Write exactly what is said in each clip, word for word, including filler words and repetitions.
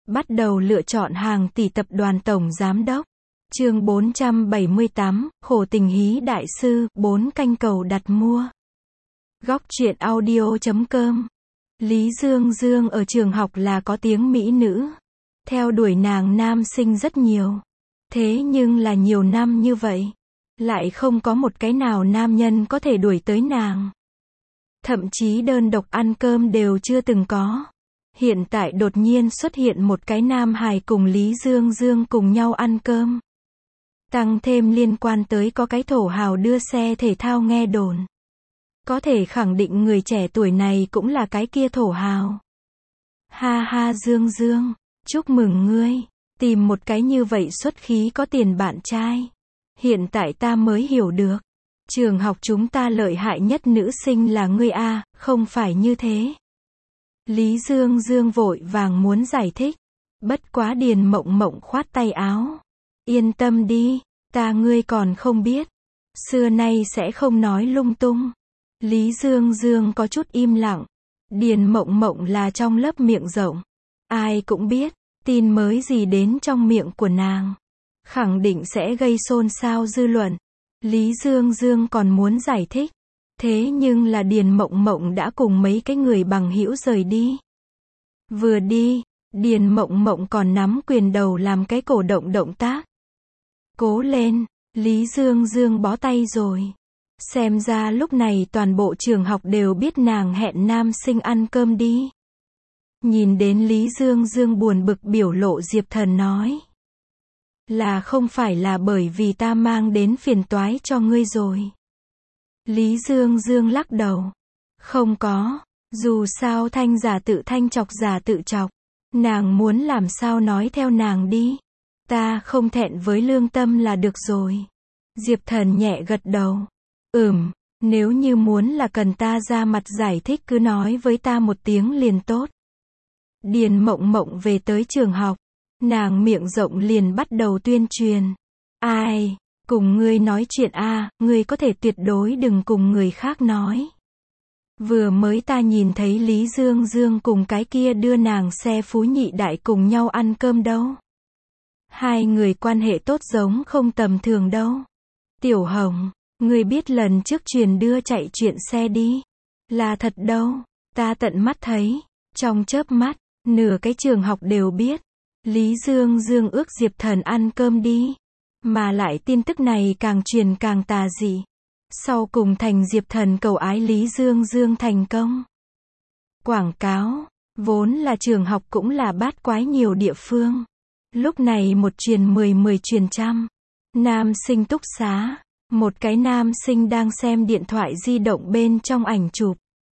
Bắt đầu lựa chọn hàng tỷ tập đoàn tổng giám đốc. Chương bốn trăm bảy mươi tám, khổ tình hí đại sư, bốn canh cầu đặt mua. Góc truyện audio chấm com. Lý Dương Dương ở trường học là có tiếng mỹ nữ. Theo đuổi nàng nam sinh rất nhiều. Thế nhưng là nhiều năm như vậy, lại không có một cái nào nam nhân có thể đuổi tới nàng. Thậm chí đơn độc ăn cơm đều chưa từng có. Hiện tại đột nhiên xuất hiện một cái nam hài cùng Lý Dương Dương cùng nhau ăn cơm. Tăng thêm liên quan tới có cái thổ hào đưa xe thể thao nghe đồn. Có thể khẳng định người trẻ tuổi này cũng là cái kia thổ hào. Ha ha Dương Dương, chúc mừng ngươi, tìm một cái như vậy xuất khí có tiền bạn trai. Hiện tại ta mới hiểu được, trường học chúng ta lợi hại nhất nữ sinh là ngươi a, không phải như thế. Lý Dương Dương vội vàng muốn giải thích, bất quá Điền Mộng Mộng khoát tay áo. Yên tâm đi, ta ngươi còn không biết, xưa nay sẽ không nói lung tung. Lý Dương Dương có chút im lặng. Điền Mộng Mộng là trong lớp miệng rộng, ai cũng biết, tin mới gì đến trong miệng của nàng, khẳng định sẽ gây xôn xao dư luận. Lý Dương Dương còn muốn giải thích, thế nhưng là Điền Mộng Mộng đã cùng mấy cái người bằng hữu rời đi. Vừa đi, Điền Mộng Mộng còn nắm quyền đầu làm cái cổ động động tác. Cố lên, Lý Dương Dương bó tay rồi. Xem ra lúc này toàn bộ trường học đều biết nàng hẹn nam sinh ăn cơm đi. Nhìn đến Lý Dương Dương buồn bực biểu lộ, Diệp Thần nói. Là không phải là bởi vì ta mang đến phiền toái cho ngươi rồi. Lý Dương Dương lắc đầu. Không có, dù sao thanh giả tự thanh chọc giả tự chọc. Nàng muốn làm sao nói theo nàng đi. Ta không thẹn với lương tâm là được rồi. Diệp Thần nhẹ gật đầu. Ừm, nếu như muốn là cần ta ra mặt giải thích cứ nói với ta một tiếng liền tốt. Điền Mộng Mộng về tới trường học, nàng miệng rộng liền bắt đầu tuyên truyền. Ai, cùng ngươi nói chuyện a, à, ngươi có thể tuyệt đối đừng cùng người khác nói. Vừa mới ta nhìn thấy Lý Dương Dương cùng cái kia đưa nàng xe phú nhị đại cùng nhau ăn cơm đâu. Hai người quan hệ tốt giống không tầm thường đâu. Tiểu Hồng, ngươi biết lần trước truyền đưa chạy chuyện xe đi, là thật đâu, ta tận mắt thấy, trong chớp mắt, nửa cái trường học đều biết. Lý Dương Dương ước Diệp Thần ăn cơm đi, mà lại tin tức này càng truyền càng tà dị. Sau cùng thành Diệp Thần cầu ái Lý Dương Dương thành công. Quảng cáo, vốn là trường học cũng là bát quái nhiều địa phương. Lúc này một truyền mười, mười truyền trăm. Nam sinh túc xá, một cái nam sinh đang xem điện thoại di động bên trong ảnh chụp.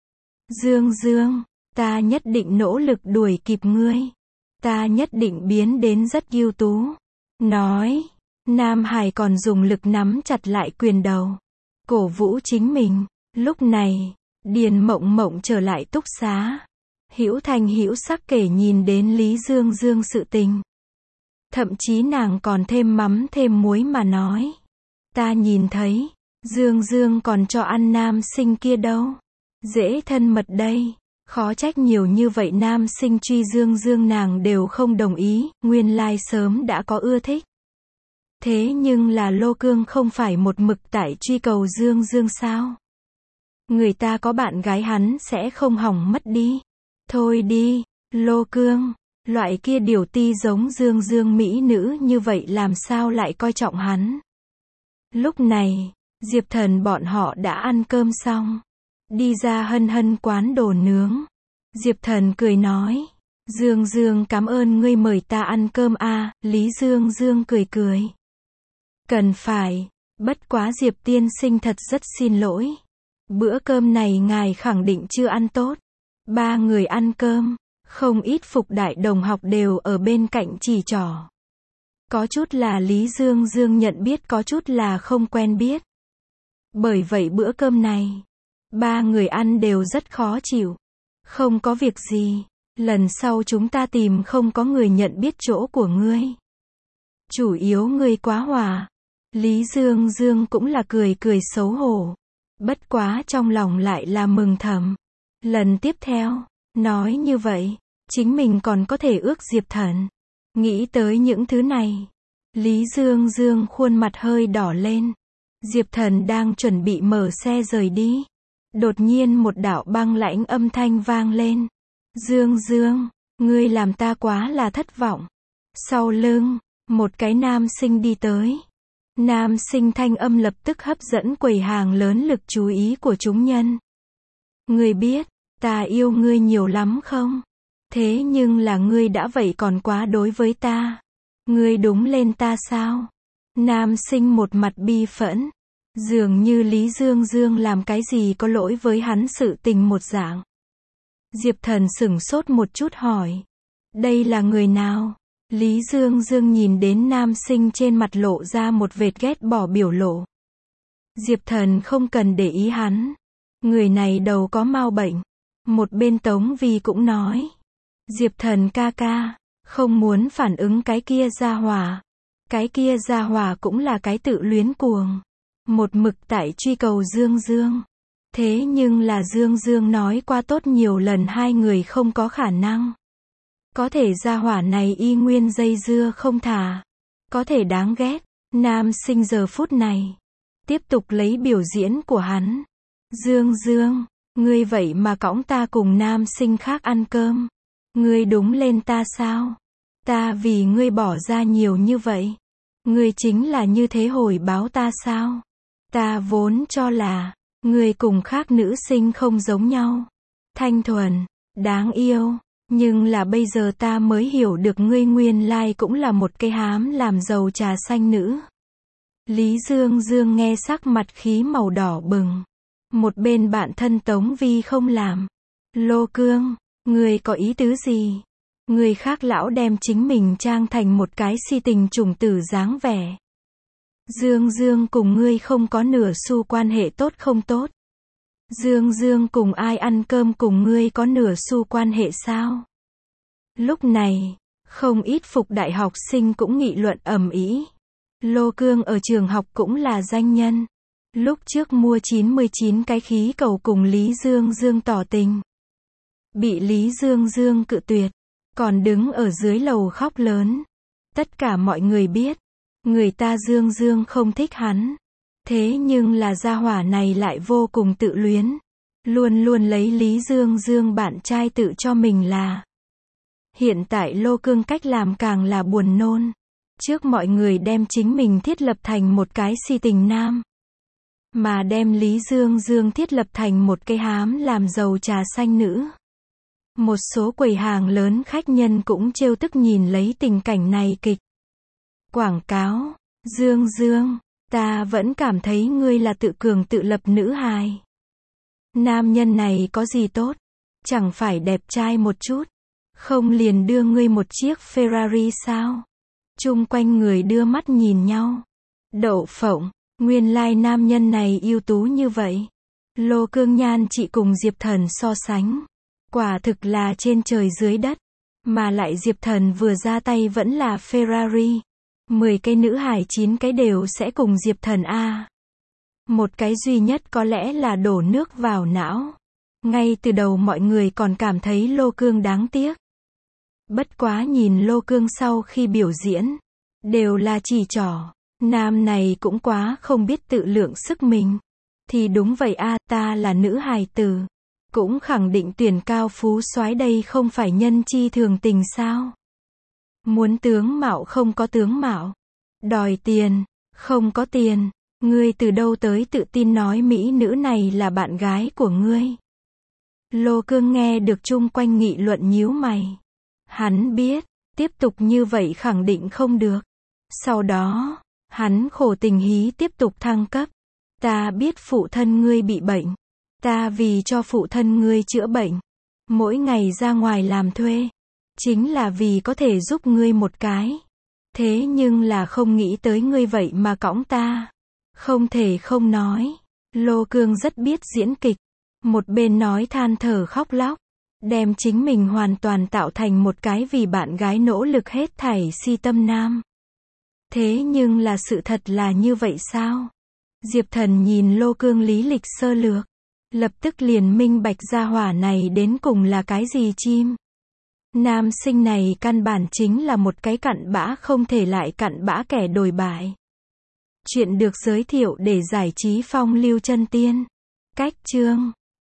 Dương Dương, ta nhất định nỗ lực đuổi kịp ngươi. Ta nhất định biến đến rất ưu tú. Nói, Nam Hải còn dùng lực nắm chặt lại quyền đầu, cổ vũ chính mình. Lúc này, Điền Mộng Mộng trở lại túc xá. Hữu thanh hữu sắc kể nhìn đến Lý Dương Dương sự tình. Thậm chí nàng còn thêm mắm thêm muối mà nói. Ta nhìn thấy, Dương Dương còn cho ăn nam sinh kia đâu. Dễ thân mật đây. Khó trách nhiều như vậy nam sinh truy Dương Dương nàng đều không đồng ý, nguyên lai sớm đã có ưa thích. Thế nhưng là Lô Cương không phải một mực tại truy cầu Dương Dương sao? Người ta có bạn gái hắn sẽ không hỏng mất đi. Thôi đi, Lô Cương, loại kia điều ti giống Dương Dương mỹ nữ như vậy làm sao lại coi trọng hắn. Lúc này, Diệp Thần bọn họ đã ăn cơm xong. Đi ra hân hân quán đồ nướng. Diệp Thần cười nói. Dương Dương cảm ơn ngươi mời ta ăn cơm a. À, Lý Dương Dương cười cười. Cần phải, bất quá Diệp tiên sinh thật rất xin lỗi. Bữa cơm này ngài khẳng định chưa ăn tốt. Ba người ăn cơm, không ít Phục Đại đồng học đều ở bên cạnh chỉ trỏ. Có chút là Lý Dương Dương nhận biết, có chút là không quen biết. Bởi vậy bữa cơm này, ba người ăn đều rất khó chịu. Không có việc gì, lần sau chúng ta tìm không có người nhận biết chỗ của ngươi. Chủ yếu ngươi quá hòa. Lý Dương Dương cũng là cười cười xấu hổ. Bất quá trong lòng lại là mừng thầm. Lần tiếp theo, nói như vậy, chính mình còn có thể ước Diệp Thần. Nghĩ tới những thứ này, Lý Dương Dương khuôn mặt hơi đỏ lên. Diệp Thần đang chuẩn bị mở xe rời đi. Đột nhiên một đạo băng lãnh âm thanh vang lên. Dương Dương, ngươi làm ta quá là thất vọng. Sau lưng, một cái nam sinh đi tới. Nam sinh thanh âm lập tức hấp dẫn quầy hàng lớn lực chú ý của chúng nhân. Ngươi biết, ta yêu ngươi nhiều lắm không? Thế nhưng là ngươi đã vậy còn quá đối với ta. Ngươi đúng lên ta sao? Nam sinh một mặt bi phẫn. Dường như Lý Dương Dương làm cái gì có lỗi với hắn sự tình một dạng. Diệp Thần sửng sốt một chút hỏi. Đây là người nào? Lý Dương Dương nhìn đến nam sinh trên mặt lộ ra một vệt ghét bỏ biểu lộ. Diệp Thần không cần để ý hắn. Người này đầu có mau bệnh. Một bên Tống Vi cũng nói. Diệp Thần ca ca, không muốn phản ứng cái kia gia hỏa. Cái kia gia hỏa cũng là cái tự luyến cuồng. Một mực tại truy cầu Dương Dương. Thế nhưng là Dương Dương nói qua tốt nhiều lần hai người không có khả năng. Có thể gia hỏa này y nguyên dây dưa không thả. Có thể đáng ghét. Nam sinh giờ phút này tiếp tục lấy biểu diễn của hắn. Dương Dương, ngươi vậy mà cõng ta cùng nam sinh khác ăn cơm. Ngươi đúng lên ta sao? Ta vì ngươi bỏ ra nhiều như vậy. Ngươi chính là như thế hồi báo ta sao? Ta vốn cho là ngươi cùng khác nữ sinh không giống nhau. Thanh thuần, đáng yêu. Nhưng là bây giờ ta mới hiểu được ngươi nguyên lai cũng là một cây hám làm giàu trà xanh nữ. Lý Dương Dương nghe sắc mặt khí màu đỏ bừng. Một bên bạn thân Tống Vi không làm. Lô Cương, ngươi có ý tứ gì? Người khác lão đem chính mình trang thành một cái si tình trùng tử dáng vẻ. Dương Dương cùng ngươi không có nửa xu quan hệ tốt không tốt? Dương Dương cùng ai ăn cơm cùng ngươi có nửa xu quan hệ sao? Lúc này, không ít phục đại học sinh cũng nghị luận ầm ĩ. Lô Cương ở trường học cũng là danh nhân. Lúc trước mua chín mươi chín cái khí cầu cùng Lý Dương Dương tỏ tình. Bị Lý Dương Dương cự tuyệt. Còn đứng ở dưới lầu khóc lớn. Tất cả mọi người biết. Người ta Dương Dương không thích hắn. Thế nhưng là gia hỏa này lại vô cùng tự luyến. Luôn luôn lấy Lý Dương Dương bạn trai tự cho mình là. Hiện tại Lô Cương cách làm càng là buồn nôn. Trước mọi người đem chính mình thiết lập thành một cái si tình nam. Mà đem Lý Dương Dương thiết lập thành một cái hám làm giàu trà xanh nữ. Một số quầy hàng lớn khách nhân cũng trêu tức nhìn lấy tình cảnh này kịch. Quảng cáo. Dương Dương, ta vẫn cảm thấy ngươi là tự cường tự lập nữ hài. Nam nhân này có gì tốt? Chẳng phải đẹp trai một chút. Không liền đưa ngươi một chiếc Ferrari sao? Chung quanh người đưa mắt nhìn nhau. Đậu phộng, nguyên lai nam nhân này ưu tú như vậy. Lô Cương nhan chị cùng Diệp Thần so sánh. Quả thực là trên trời dưới đất. Mà lại Diệp Thần vừa ra tay vẫn là Ferrari. mười cái nữ hài chín cái đều sẽ cùng Diệp Thần a. Một cái duy nhất có lẽ là đổ nước vào não. Ngay từ đầu mọi người còn cảm thấy Lô Cương đáng tiếc. Bất quá nhìn Lô Cương sau khi biểu diễn. Đều là chỉ trỏ. Nam này cũng quá không biết tự lượng sức mình. Thì đúng vậy a, ta là nữ hài tử. Cũng khẳng định tuyển cao phú soái đây không phải nhân chi thường tình sao? Muốn tướng mạo không có tướng mạo. Đòi tiền, không có tiền. Ngươi từ đâu tới tự tin nói mỹ nữ này là bạn gái của ngươi? Lô Cương nghe được chung quanh nghị luận nhíu mày. Hắn biết, tiếp tục như vậy khẳng định không được. Sau đó, hắn khổ tình hí tiếp tục thăng cấp. Ta biết phụ thân ngươi bị bệnh. Ta vì cho phụ thân ngươi chữa bệnh. Mỗi ngày ra ngoài làm thuê. Chính là vì có thể giúp ngươi một cái. Thế nhưng là không nghĩ tới ngươi vậy mà cõng ta. Không thể không nói. Lô Cương rất biết diễn kịch. Một bên nói than thở khóc lóc. Đem chính mình hoàn toàn tạo thành một cái vì bạn gái nỗ lực hết thảy si tâm nam. Thế nhưng là sự thật là như vậy sao? Diệp Thần nhìn Lô Cương lý lịch sơ lược. Lập tức liền minh bạch gia hỏa này đến cùng là cái gì chim. Nam sinh này căn bản chính là một cái cặn bã không thể lại cặn bã kẻ đồi bại. Chuyện được giới thiệu để giải trí phong lưu chân tiên. Cách chương